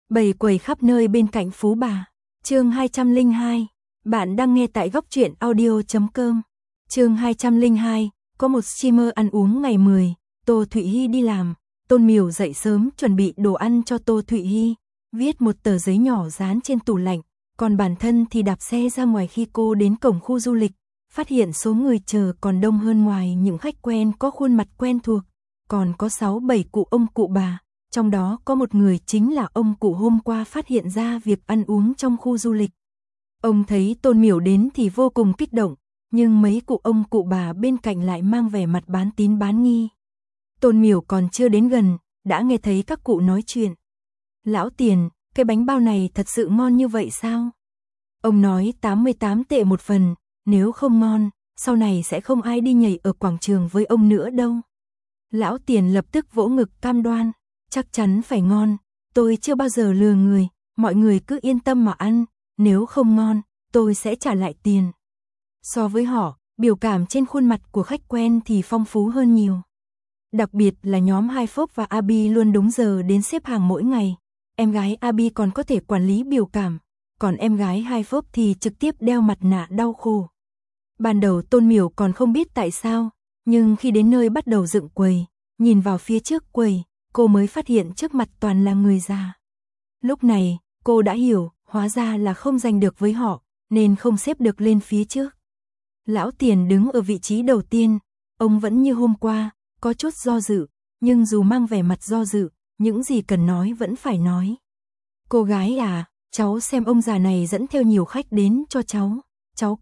Bầy quầy khắp nơi bên cạnh Phú Bà. Chương 202. Bạn đang nghe tại góc truyện audio.com. Chương 202. Có một streamer ăn uống ngày 10, Tô Thụy Hy đi làm. Tôn Miểu dậy sớm chuẩn bị đồ ăn cho Tô Thụy Hy, viết một tờ giấy nhỏ dán trên tủ lạnh, còn bản thân thì đạp xe ra ngoài. Khi cô đến cổng khu du lịch, phát hiện số người chờ còn đông hơn. Ngoài những khách quen có khuôn mặt quen thuộc, còn có 6-7 cụ ông cụ bà. Trong đó có một người chính là ông cụ hôm qua phát hiện ra việc ăn uống trong khu du lịch. Ông thấy Tôn Miểu đến thì vô cùng kích động, nhưng mấy cụ ông cụ bà bên cạnh lại mang vẻ mặt bán tín bán nghi. Tôn Miểu còn chưa đến gần, đã nghe thấy các cụ nói chuyện. Lão Tiền, cái bánh bao này thật sự ngon như vậy sao? Ông nói 88 tệ một phần, nếu không ngon, sau này sẽ không ai đi nhảy ở quảng trường với ông nữa đâu. Lão Tiền lập tức vỗ ngực cam đoan, chắc chắn phải ngon, tôi chưa bao giờ lừa người, mọi người cứ yên tâm mà ăn, nếu không ngon, tôi sẽ trả lại tiền. So với họ, biểu cảm trên khuôn mặt của khách quen thì phong phú hơn nhiều. Đặc biệt là nhóm Hai Phốc và Abi luôn đúng giờ đến xếp hàng mỗi ngày. Em gái Abi còn có thể quản lý biểu cảm, còn em gái Hai Phốc thì trực tiếp đeo mặt nạ đau khổ. Ban đầu Tôn Miểu còn không biết tại sao, nhưng khi đến nơi bắt đầu dựng quầy, nhìn vào phía trước quầy, cô mới phát hiện trước mặt toàn là người già. Lúc này, cô đã hiểu, hóa ra là không giành được với họ, nên không xếp được lên phía trước. Lão Tiền đứng ở vị trí đầu tiên, ông vẫn như hôm qua, có chút do dự, nhưng dù mang vẻ mặt do dự, những gì cần nói vẫn phải nói. Cô gái à, cháu xem ông già này dẫn theo nhiều khách đến cho cháu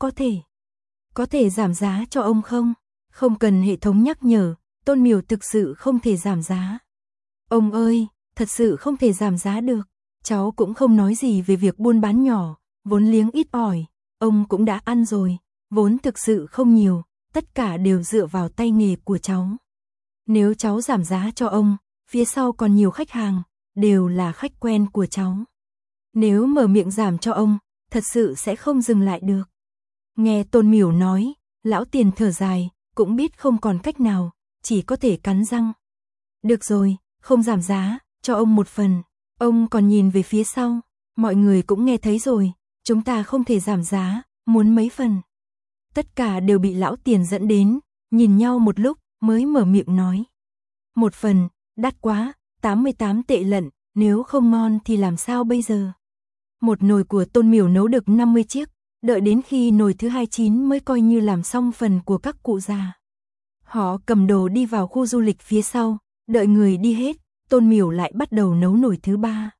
có thể giảm giá cho ông không? Không cần hệ thống nhắc nhở, Tôn Miểu thực sự không thể giảm giá. Ông ơi, thật sự không thể giảm giá được. Cháu cũng không nói gì về việc buôn bán nhỏ, vốn liếng ít ỏi, ông cũng đã ăn rồi, vốn thực sự không nhiều, tất cả đều dựa vào tay nghề của cháu. Nếu cháu giảm giá cho ông, phía sau còn nhiều khách hàng, đều là khách quen của cháu. Nếu mở miệng giảm cho ông, thật sự sẽ không dừng lại được. Nghe Tôn Miểu nói, lão Tiền thở dài, cũng biết không còn cách nào, chỉ có thể cắn răng. Được rồi, không giảm giá, cho ông một phần. Ông còn nhìn về phía sau, mọi người cũng nghe thấy rồi, chúng ta không thể giảm giá, muốn mấy phần. Tất cả đều bị lão Tiền dẫn đến, nhìn nhau một lúc mới mở miệng nói. Một phần, đắt quá, 88 tệ lận, nếu không ngon thì làm sao bây giờ? Một nồi của Tôn Miểu nấu được 50 chiếc, đợi đến khi nồi thứ 29 mới coi như làm xong phần của các cụ già. Họ cầm đồ đi vào khu du lịch phía sau, đợi người đi hết, Tôn Miểu lại bắt đầu nấu nồi thứ 3.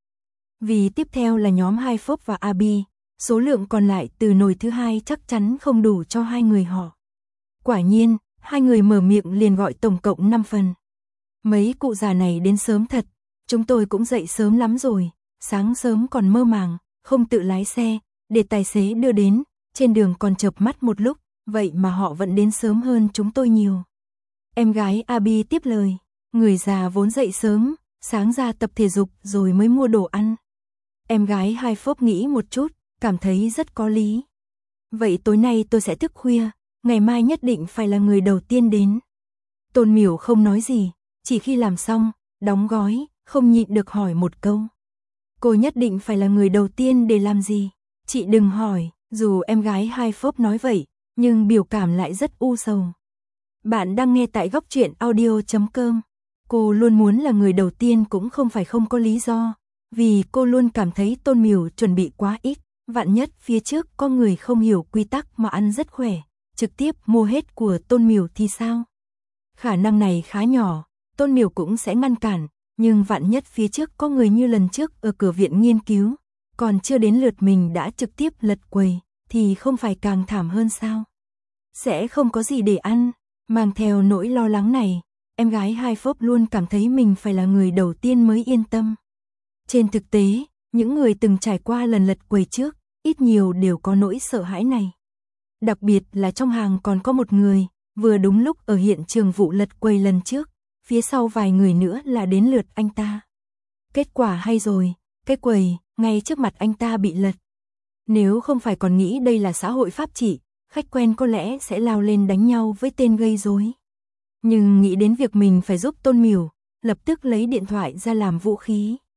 Vì tiếp theo là nhóm Hai Phốc và Abi, số lượng còn lại từ nồi thứ 2 chắc chắn không đủ cho hai người họ. Quả nhiên, hai người mở miệng liền gọi tổng cộng 5 phần. Mấy cụ già này đến sớm thật, chúng tôi cũng dậy sớm lắm rồi, sáng sớm còn mơ màng, không tự lái xe, để tài xế đưa đến, trên đường còn chợp mắt một lúc, vậy mà họ vẫn đến sớm hơn chúng tôi nhiều. Em gái Abi tiếp lời, người già vốn dậy sớm, sáng ra tập thể dục rồi mới mua đồ ăn. Em gái Hai Phốc nghĩ một chút, cảm thấy rất có lý. Vậy tối nay tôi sẽ thức khuya, ngày mai nhất định phải là người đầu tiên đến. Tôn Miểu không nói gì, chỉ khi làm xong, đóng gói, không nhịn được hỏi một câu. Cô nhất định phải là người đầu tiên để làm gì? Chị đừng hỏi, dù em gái Hai Phốc nói vậy, nhưng biểu cảm lại rất u sầu. Bạn đang nghe tại góc truyện audio.com. Cô luôn muốn là người đầu tiên cũng không phải không có lý do, vì cô luôn cảm thấy Tôn Miểu chuẩn bị quá ít, vạn nhất phía trước có người không hiểu quy tắc mà ăn rất khỏe, trực tiếp mua hết của Tôn Miểu thì sao? Khả năng này khá nhỏ, Tôn Miểu cũng sẽ ngăn cản, nhưng vạn nhất phía trước có người như lần trước ở cửa viện nghiên cứu, còn chưa đến lượt mình đã trực tiếp lật quầy, thì không phải càng thảm hơn sao? Sẽ không có gì để ăn, mang theo nỗi lo lắng này, em gái Hai Phốc luôn cảm thấy mình phải là người đầu tiên mới yên tâm. Trên thực tế, những người từng trải qua lần lật quầy trước, ít nhiều đều có nỗi sợ hãi này. Đặc biệt là trong hàng còn có một người, vừa đúng lúc ở hiện trường vụ lật quầy lần trước, phía sau vài người nữa là đến lượt anh ta. Kết quả hay rồi, cái quầy, ngay trước mặt anh ta bị lật. Nếu không phải còn nghĩ đây là xã hội pháp trị, khách quen có lẽ sẽ lao lên đánh nhau với tên gây rối. Nhưng nghĩ đến việc mình phải giúp Tôn Miểu, lập tức lấy điện thoại ra làm vũ khí.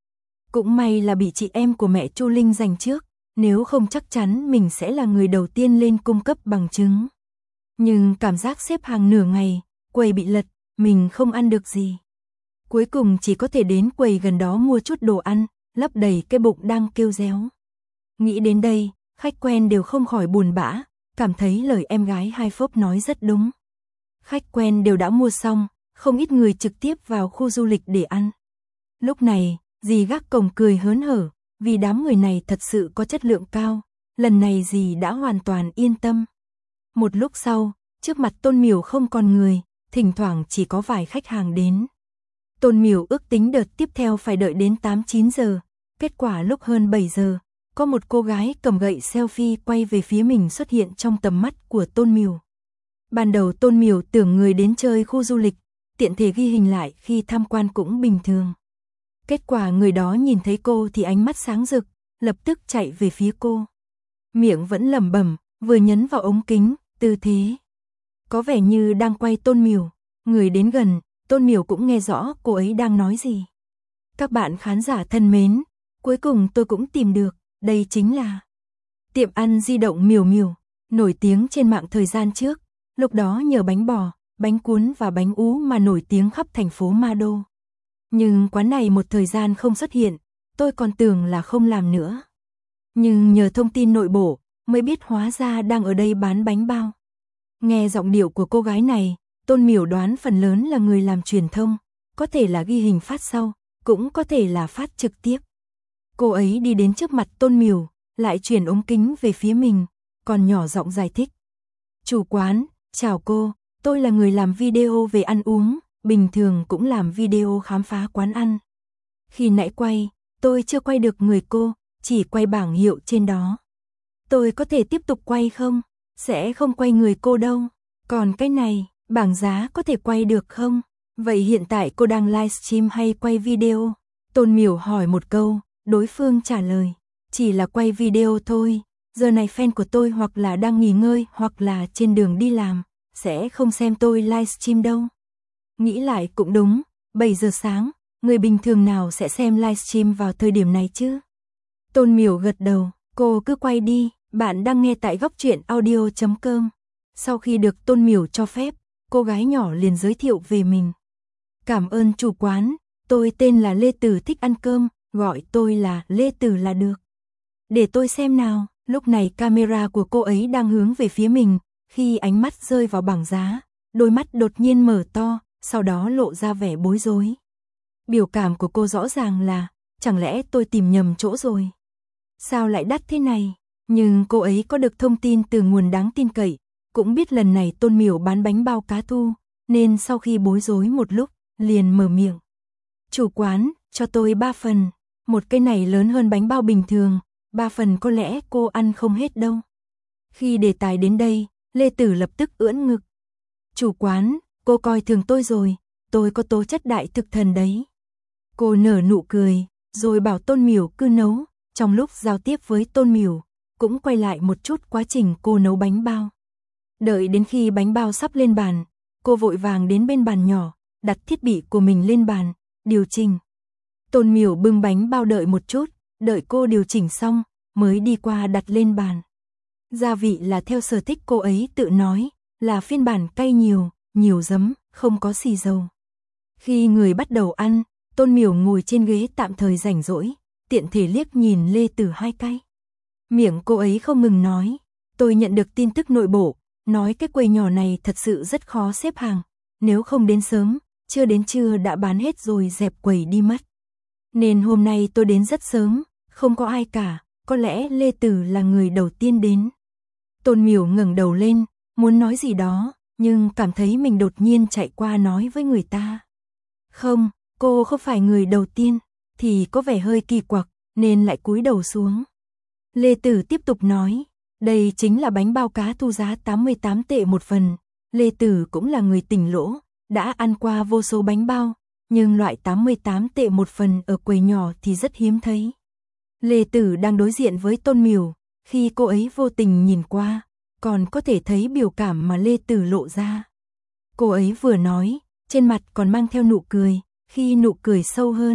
Cũng may là bị chị em của mẹ Chu Linh giành trước, nếu không chắc chắn mình sẽ là người đầu tiên lên cung cấp bằng chứng. Nhưng cảm giác xếp hàng nửa ngày, quầy bị lật, mình không ăn được gì. Cuối cùng chỉ có thể đến quầy gần đó mua chút đồ ăn, lấp đầy cái bụng đang kêu réo. Nghĩ đến đây, khách quen đều không khỏi buồn bã, cảm thấy lời em gái Hai Phốp nói rất đúng. Khách quen đều đã mua xong, không ít người trực tiếp vào khu du lịch để ăn. Lúc này, dì gác cổng cười hớn hở, vì đám người này thật sự có chất lượng cao, lần này dì đã hoàn toàn yên tâm. Một lúc sau, trước mặt Tôn Miểu không còn người, thỉnh thoảng chỉ có vài khách hàng đến. Tôn Miểu ước tính đợt tiếp theo phải đợi đến 8-9 giờ, kết quả lúc hơn 7 giờ, có một cô gái cầm gậy selfie quay về phía mình xuất hiện trong tầm mắt của Tôn Miểu. Ban đầu Tôn Miểu tưởng người đến chơi khu du lịch, tiện thể ghi hình lại khi tham quan cũng bình thường. Kết quả người đó nhìn thấy cô thì ánh mắt sáng rực, lập tức chạy về phía cô. Miệng vẫn lẩm bẩm, vừa nhấn vào ống kính, tư thế. Có vẻ như đang quay Tôn Miểu, người đến gần, Tôn Miểu cũng nghe rõ cô ấy đang nói gì. Các bạn khán giả thân mến, cuối cùng tôi cũng tìm được, đây chính là tiệm ăn di động Miểu Miểu, nổi tiếng trên mạng thời gian trước, lúc đó nhờ bánh bò, bánh cuốn và bánh ú mà nổi tiếng khắp thành phố Ma Đô. Nhưng quán này một thời gian không xuất hiện, tôi còn tưởng là không làm nữa. Nhưng nhờ thông tin nội bộ, mới biết hóa ra đang ở đây bán bánh bao. Nghe giọng điệu của cô gái này, Tôn Miểu đoán phần lớn là người làm truyền thông, có thể là ghi hình phát sau, cũng có thể là phát trực tiếp. Cô ấy đi đến trước mặt Tôn Miểu, lại chuyển ống kính về phía mình, còn nhỏ giọng giải thích. Chủ quán, chào cô, tôi là người làm video về ăn uống, bình thường cũng làm video khám phá quán ăn. Khi nãy quay, tôi chưa quay được người cô, chỉ quay bảng hiệu trên đó. Tôi có thể tiếp tục quay không? Sẽ không quay người cô đâu. Còn cái này, bảng giá có thể quay được không? Vậy hiện tại cô đang livestream hay quay video? Tôn Miểu hỏi một câu, đối phương trả lời. Chỉ là quay video thôi, giờ này fan của tôi hoặc là đang nghỉ ngơi hoặc là trên đường đi làm, sẽ không xem tôi livestream đâu. Nghĩ lại cũng đúng, 7 giờ sáng, người bình thường nào sẽ xem livestream vào thời điểm này chứ? Tôn Miểu gật đầu, cô cứ quay đi, bạn đang nghe tại góc truyện audio.com. Sau khi được Tôn Miểu cho phép, cô gái nhỏ liền giới thiệu về mình. Cảm ơn chủ quán, tôi tên là Lê Tử thích ăn cơm, gọi tôi là Lê Tử là được. Để tôi xem nào, lúc này camera của cô ấy đang hướng về phía mình, khi ánh mắt rơi vào bảng giá, đôi mắt đột nhiên mở to, sau đó lộ ra vẻ bối rối. Biểu cảm của cô rõ ràng là, chẳng lẽ tôi tìm nhầm chỗ rồi? Sao lại đắt thế này? Nhưng cô ấy có được thông tin từ nguồn đáng tin cậy, cũng biết lần này Tôn Miểu bán bánh bao cá thu, nên sau khi bối rối một lúc, liền mở miệng. Chủ quán, cho tôi 3 phần, một cái này lớn hơn bánh bao bình thường, 3 phần có lẽ cô ăn không hết đâu. Khi đề tài đến đây, Lê Tử lập tức ưỡn ngực. Chủ quán, cô coi thường tôi rồi, tôi có tố chất đại thực thần đấy. Cô nở nụ cười, rồi bảo Tôn Miểu cứ nấu, trong lúc giao tiếp với Tôn Miểu, cũng quay lại một chút quá trình cô nấu bánh bao. Đợi đến khi bánh bao sắp lên bàn, cô vội vàng đến bên bàn nhỏ, đặt thiết bị của mình lên bàn, điều chỉnh. Tôn Miểu bưng bánh bao đợi một chút, đợi cô điều chỉnh xong, mới đi qua đặt lên bàn. Gia vị là theo sở thích cô ấy tự nói, là phiên bản cay nhiều, nhiều giấm, không có xì dầu. Khi người bắt đầu ăn, Tôn Miểu ngồi trên ghế tạm thời rảnh rỗi, tiện thể liếc nhìn Lê Tử hai cái. Miệng cô ấy không ngừng nói, tôi nhận được tin tức nội bộ, nói cái quầy nhỏ này thật sự rất khó xếp hàng, nếu không đến sớm, chưa đến trưa đã bán hết rồi dẹp quầy đi mất. Nên hôm nay tôi đến rất sớm, không có ai cả, có lẽ Lê Tử là người đầu tiên đến. Tôn Miểu ngẩng đầu lên, muốn nói gì đó, nhưng cảm thấy mình đột nhiên chạy qua nói với người ta. Không, cô không phải người đầu tiên, thì có vẻ hơi kỳ quặc, nên lại cúi đầu xuống. Lê Tử tiếp tục nói, đây chính là bánh bao cá thu giá 88 tệ một phần. Lê Tử cũng là người tỉnh lỗ, đã ăn qua vô số bánh bao, nhưng loại 88 tệ một phần ở quầy nhỏ thì rất hiếm thấy. Lê Tử đang đối diện với Tôn Miểu, khi cô ấy vô tình nhìn qua, còn có thể thấy biểu cảm mà Lê Tử lộ ra. Cô ấy vừa nói, trên mặt còn mang theo nụ cười, khi nụ cười sâu hơn,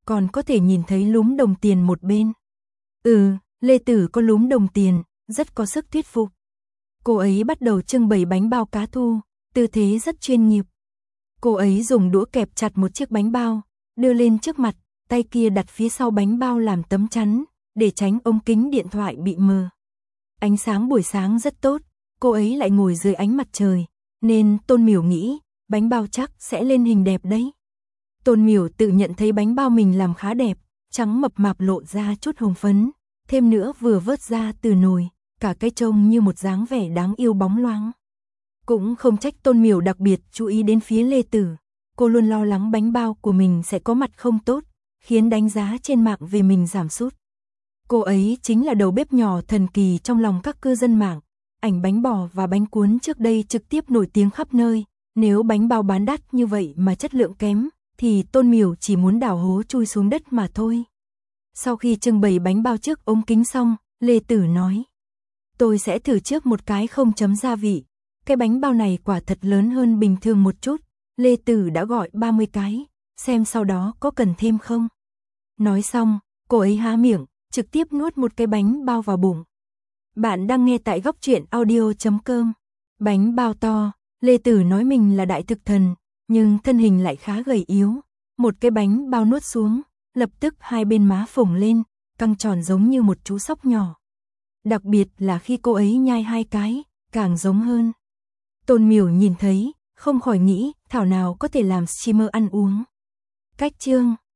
còn có thể nhìn thấy lúm đồng tiền một bên. Lê Tử có lúm đồng tiền, rất có sức thuyết phục. Cô ấy bắt đầu trưng bày bánh bao cá thu, tư thế rất chuyên nghiệp. Cô ấy dùng đũa kẹp chặt một chiếc bánh bao, đưa lên trước mặt, tay kia đặt phía sau bánh bao làm tấm chắn, để tránh ống kính điện thoại bị mờ. Ánh sáng buổi sáng rất tốt, cô ấy lại ngồi dưới ánh mặt trời, nên Tôn Miểu nghĩ, bánh bao chắc sẽ lên hình đẹp đấy. Tôn Miểu tự nhận thấy bánh bao mình làm khá đẹp, trắng mập mạp lộ ra chút hồng phấn, thêm nữa vừa vớt ra từ nồi, cả cái trông như một dáng vẻ đáng yêu bóng loáng. Cũng không trách Tôn Miểu đặc biệt chú ý đến phía Lê Tử, cô luôn lo lắng bánh bao của mình sẽ có mặt không tốt, khiến đánh giá trên mạng về mình giảm sút. Cô ấy chính là đầu bếp nhỏ thần kỳ trong lòng các cư dân mạng, ảnh bánh bò và bánh cuốn trước đây trực tiếp nổi tiếng khắp nơi, nếu bánh bao bán đắt như vậy mà chất lượng kém, thì Tôn Miểu chỉ muốn đào hố chui xuống đất mà thôi. Sau khi trưng bày bánh bao trước ống kính xong, Lê Tử nói: tôi sẽ thử trước một cái không chấm gia vị, cái bánh bao này quả thật lớn hơn bình thường một chút. Lê Tử đã gọi 30 cái, xem sau đó có cần thêm không. Nói xong, cô ấy há miệng, trực tiếp nuốt một cái bánh bao vào bụng. Bạn đang nghe tại Góc Truyện Audio.com. Bánh bao to, Lê Tử nói mình là đại thực thần, nhưng thân hình lại khá gầy yếu. Một cái bánh bao nuốt xuống, lập tức hai bên má phồng lên, căng tròn giống như một chú sóc nhỏ. Đặc biệt là khi cô ấy nhai hai cái, càng giống hơn. Tôn Miểu nhìn thấy, không khỏi nghĩ, thảo nào có thể làm streamer ăn uống. Cách chương